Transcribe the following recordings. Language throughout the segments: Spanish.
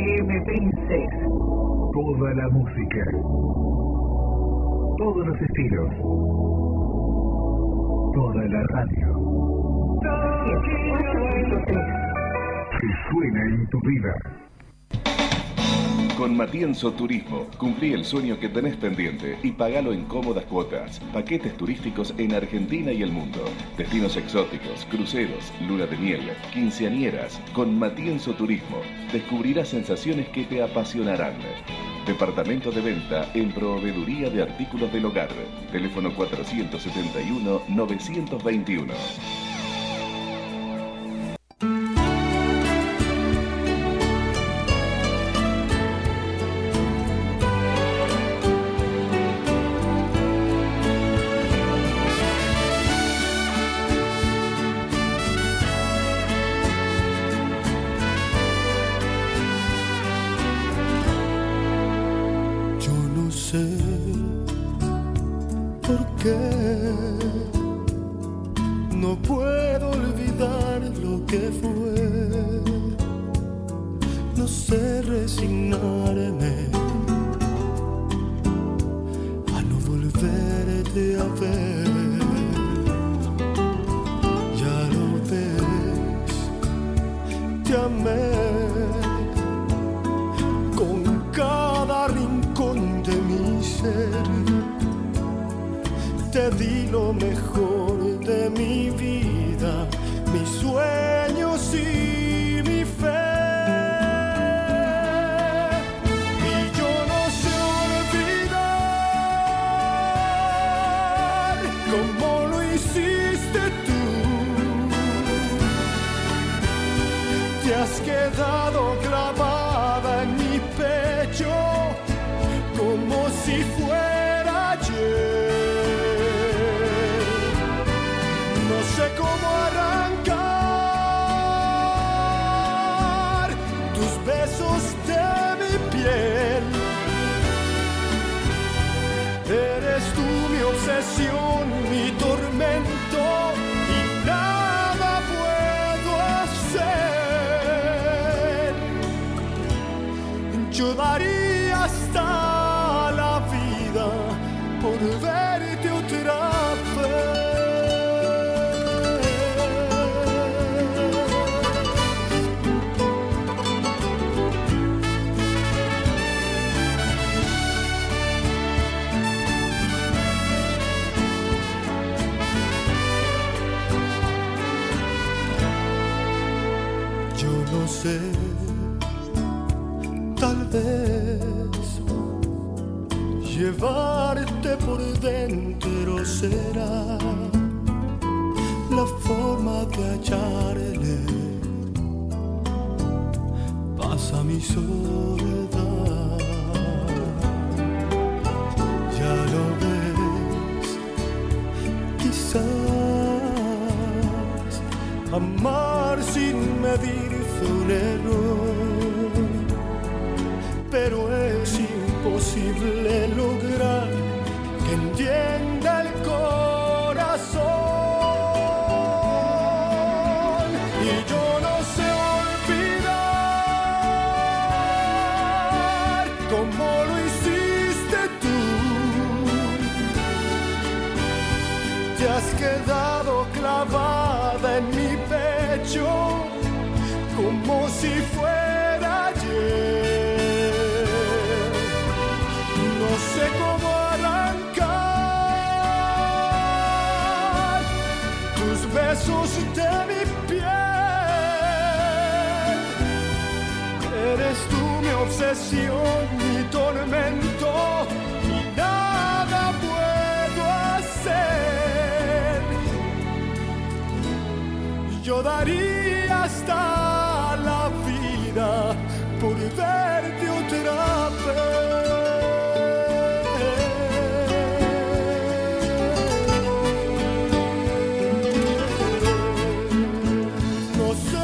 FM Princess. Toda la música. Todos los estilos. Toda la radio. 104.3. Que suena en tu vida. Con Matienzo Turismo, cumplí el sueño que tenés pendiente y pagalo en cómodas cuotas. Paquetes turísticos en Argentina y el mundo. Destinos exóticos, cruceros, luna de miel, quinceañeras. Con Matienzo Turismo, descubrirás sensaciones que te apasionarán. Departamento de venta en proveeduría de artículos del hogar. Teléfono 471-921. No puedo olvidar lo que fue. No sé resignarme a no volverte a ver. Ya lo ves, te amé con cada rincón de mi ser. Te di lo mejor de mi vida, mis sueños y mi fe. Y yo no sé olvidar cómo lo hiciste tú. Te has quedado clavada en mi pecho como si fuera ayer. No sé cómo arrancar tus besos de mi piel. Eres tú mi obsesión, mi tormento y nada puedo hacer. Yo daría hasta la vida por verte otra vez. No sé, tal vez llevarte por dentro será la forma de hallarle paz a mi soledad. Ya lo ves, quizás amar sin medir fue un error, pero es imposible lograr que entienda el corazón. Y yo no sé olvidar cómo lo hiciste tú. Te has quedado clavada en mi pecho como si fuera ayer. No sé cómo arrancar tus besos de mi piel. Eres tú mi obsesión, mi tormento y nada puedo hacer. Yo daría hasta la vida por verte otra vez. No sé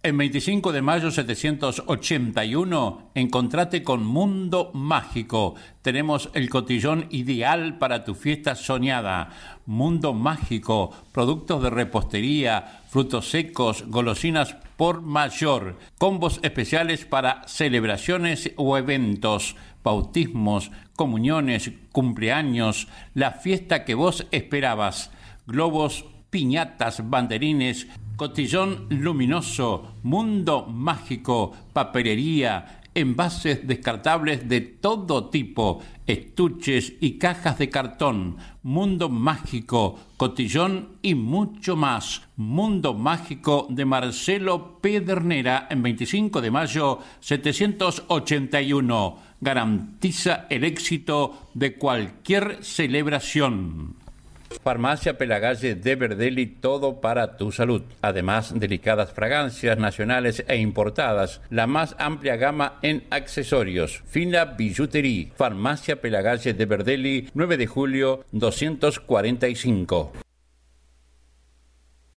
En 25 de mayo 781, encontrate con Mundo Mágico. Tenemos el cotillón ideal para tu fiesta soñada. Mundo Mágico, productos de repostería, frutos secos, golosinas por mayor, combos especiales para celebraciones o eventos, bautismos, comuniones, cumpleaños, la fiesta que vos esperabas, globos, piñatas, banderines, cotillón luminoso, mundo mágico, papelería, envases descartables de todo tipo, estuches y cajas de cartón, mundo mágico, cotillón y mucho más. Mundo mágico de Marcelo Pedernera en 25 de mayo 781. Garantiza el éxito de cualquier celebración. Farmacia Pelagalle de Verdelli, todo para tu salud. Además, delicadas fragancias nacionales e importadas. La más amplia gama en accesorios. Fina Billutería. Farmacia Pelagalle de Verdelli, 9 de julio 245.